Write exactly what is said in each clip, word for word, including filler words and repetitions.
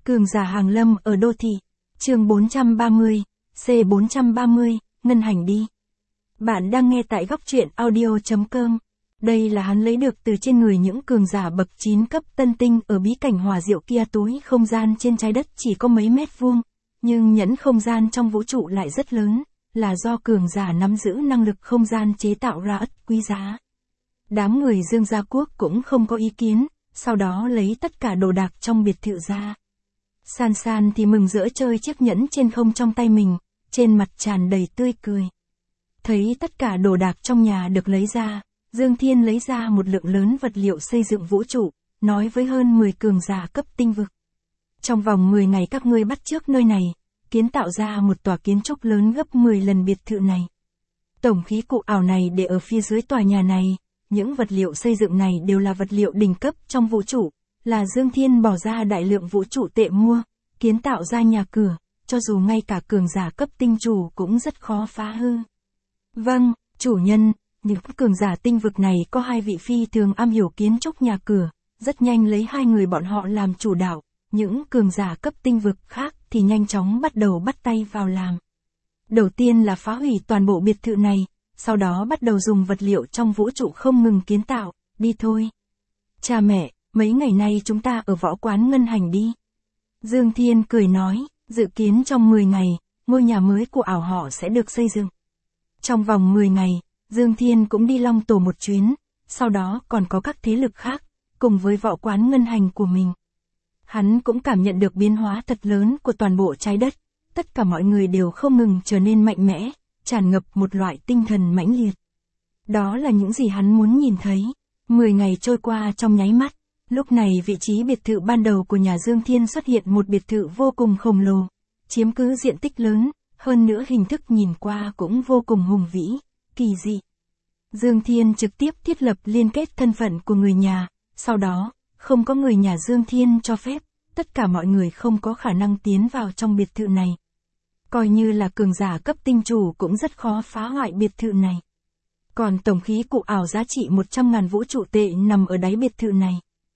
Cường giả hàng lâm ở đô thị. Chương bốn trăm ba mươi, C bốn trăm ba mươi, ngân hành đi. Bạn đang nghe tại góc truyện audio chấm com. Đây là hắn lấy được từ trên người những cường giả bậc chín cấp tân tinh ở bí cảnh hỏa diệu kia. Túi không gian trên trái đất chỉ có mấy mét vuông, nhưng nhẫn không gian trong vũ trụ lại rất lớn, là do cường giả nắm giữ năng lực không gian chế tạo ra ất quý giá. Đám người Dương Gia Quốc cũng không có ý kiến, sau đó lấy tất cả đồ đạc trong biệt thự ra. San San thì mừng rỡ chơi chiếc nhẫn trên không trong tay mình, trên mặt tràn đầy tươi cười. Thấy tất cả đồ đạc trong nhà được lấy ra, Dương Thiên lấy ra một lượng lớn vật liệu xây dựng vũ trụ, nói với hơn mười cường giả cấp tinh vực. Trong vòng mười ngày các ngươi bắt chước nơi này, kiến tạo ra một tòa kiến trúc lớn gấp mười lần biệt thự này. Tổng khí cụ ảo này để ở phía dưới tòa nhà này, những vật liệu xây dựng này đều là vật liệu đỉnh cấp trong vũ trụ, là Dương Thiên bỏ ra đại lượng vũ trụ tệ mua, kiến tạo ra nhà cửa, cho dù ngay cả cường giả cấp tinh chủ cũng rất khó phá hư. Vâng, chủ nhân, những cường giả tinh vực này có hai vị phi thường am hiểu kiến trúc nhà cửa, rất nhanh lấy hai người bọn họ làm chủ đạo, những cường giả cấp tinh vực khác thì nhanh chóng bắt đầu bắt tay vào làm. Đầu tiên là phá hủy toàn bộ biệt thự này, sau đó bắt đầu dùng vật liệu trong vũ trụ không ngừng kiến tạo, đi thôi. Cha mẹ, mấy ngày nay chúng ta ở võ quán ngân hành đi. Dương Thiên cười nói, dự kiến trong mười ngày, ngôi nhà mới của ảo họ sẽ được xây dựng. Trong vòng mười ngày, Dương Thiên cũng đi Long Tổ một chuyến, sau đó còn có các thế lực khác, cùng với võ quán ngân hành của mình. Hắn cũng cảm nhận được biến hóa thật lớn của toàn bộ trái đất, tất cả mọi người đều không ngừng trở nên mạnh mẽ, tràn ngập một loại tinh thần mãnh liệt. Đó là những gì hắn muốn nhìn thấy. Mười ngày trôi qua trong nháy mắt, lúc này vị trí biệt thự ban đầu của nhà Dương Thiên xuất hiện một biệt thự vô cùng khổng lồ, chiếm cứ diện tích lớn, hơn nữa hình thức nhìn qua cũng vô cùng hùng vĩ, kỳ dị. Dương Thiên trực tiếp thiết lập liên kết thân phận của người nhà, sau đó, không có người nhà Dương Thiên cho phép, tất cả mọi người không có khả năng tiến vào trong biệt thự này. Coi như là cường giả cấp tinh chủ cũng rất khó phá hoại biệt thự này. Còn tổng khí cụ ảo giá trị một trăm ngàn vũ trụ tệ nằm ở đáy biệt thự này.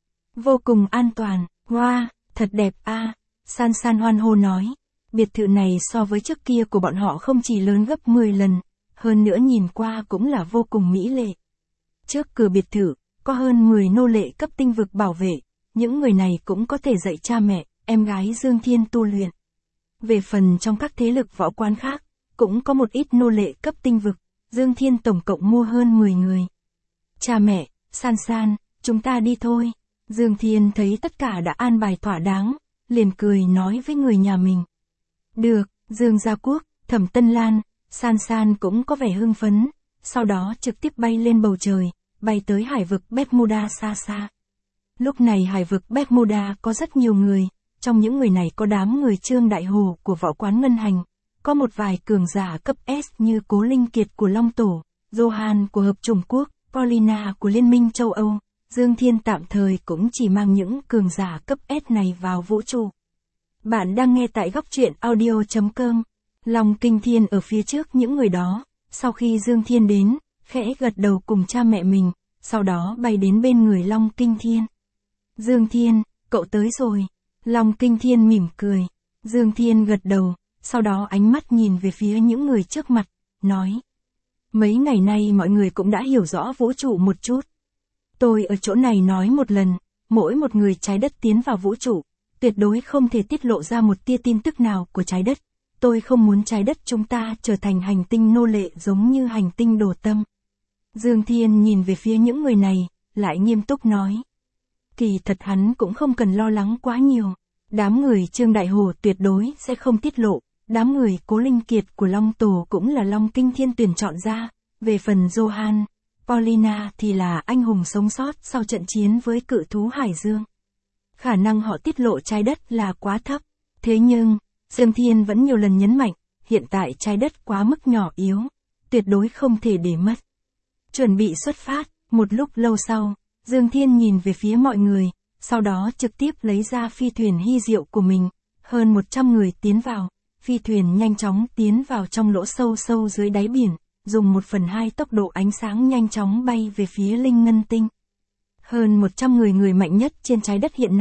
Vô cùng an toàn, wow, thật đẹp a. À. San San hoan hô nói, biệt thự này so với trước kia của bọn họ không chỉ lớn gấp mười lần, hơn nữa nhìn qua cũng là vô cùng mỹ lệ. Trước cửa biệt thự, có hơn mười nô lệ cấp tinh vực bảo vệ, những người này cũng có thể dạy cha mẹ, em gái Dương Thiên tu luyện. Về phần trong các thế lực võ quán khác, cũng có một ít nô lệ cấp tinh vực, Dương Thiên tổng cộng mua hơn mười người. Cha mẹ, San San, chúng ta đi thôi. Dương Thiên thấy tất cả đã an bài thỏa đáng, liền cười nói với người nhà mình. Được, Dương Gia Quốc, Thẩm Tân Lan, San San cũng có vẻ hưng phấn, sau đó trực tiếp bay lên bầu trời, bay tới hải vực Bermuda xa xa. Lúc này hải vực Bermuda có rất nhiều người, trong những người này có đám người Trương Đại Hồ của võ quán ngân hành, có một vài cường giả cấp S như Cố Linh Kiệt của Long Tổ, Johan của Hợp Chủng Quốc, Paulina của Liên minh châu Âu. Dương Thiên tạm thời cũng chỉ mang những cường giả cấp S này vào vũ trụ. Bạn đang nghe tại góc truyện audio chấm com. Long Kinh Thiên ở phía trước những người đó, sau khi Dương Thiên đến, khẽ gật đầu cùng cha mẹ mình, sau đó bay đến bên người Long Kinh Thiên. Dương Thiên, cậu tới rồi. Long Kinh Thiên mỉm cười. Dương Thiên gật đầu, sau đó ánh mắt nhìn về phía những người trước mặt, nói. Mấy ngày nay mọi người cũng đã hiểu rõ vũ trụ một chút. Tôi ở chỗ này nói một lần, mỗi một người trái đất tiến vào vũ trụ, tuyệt đối không thể tiết lộ ra một tia tin tức nào của trái đất. Tôi không muốn trái đất chúng ta trở thành hành tinh nô lệ giống như hành tinh Đồ Tâm. Dương Thiên nhìn về phía những người này, lại nghiêm túc nói. Kỳ thật hắn cũng không cần lo lắng quá nhiều. Đám người Trương Đại Hồ tuyệt đối sẽ không tiết lộ. Đám người Cố Linh Kiệt của Long Tổ cũng là Long Kinh Thiên tuyển chọn ra. Về phần Johan, Paulina thì là anh hùng sống sót sau trận chiến với cự thú Hải Dương. Khả năng họ tiết lộ trái đất là quá thấp. Thế nhưng, Dương Thiên vẫn nhiều lần nhấn mạnh, hiện tại trái đất quá mức nhỏ yếu, tuyệt đối không thể để mất. Chuẩn bị xuất phát, một lúc lâu sau, Dương Thiên nhìn về phía mọi người, sau đó trực tiếp lấy ra phi thuyền hy diệu của mình, hơn một trăm người tiến vào, phi thuyền nhanh chóng tiến vào trong lỗ sâu sâu dưới đáy biển, dùng một phần hai tốc độ ánh sáng nhanh chóng bay về phía Linh Ngân Tinh. Hơn một trăm người người mạnh nhất trên trái đất hiện nay,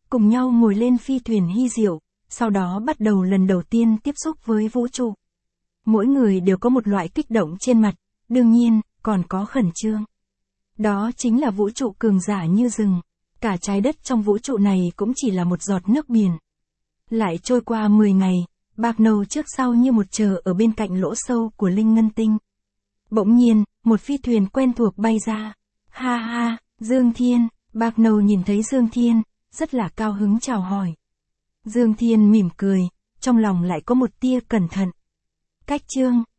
cùng nhau ngồi lên phi thuyền hy diệu, sau đó bắt đầu lần đầu tiên tiếp xúc với vũ trụ. Mỗi người đều có một loại kích động trên mặt, đương nhiên, còn có khẩn trương. Đó chính là vũ trụ cường giả như rừng. Cả trái đất trong vũ trụ này cũng chỉ là một giọt nước biển. Lại trôi qua mười ngày, Bạc Nầu trước sau như một chờ ở bên cạnh lỗ sâu của Linh Ngân Tinh. Bỗng nhiên, một phi thuyền quen thuộc bay ra. Ha ha, Dương Thiên, Bạc Nầu nhìn thấy Dương Thiên, rất là cao hứng chào hỏi. Dương Thiên mỉm cười, trong lòng lại có một tia cẩn thận. Cách Trương,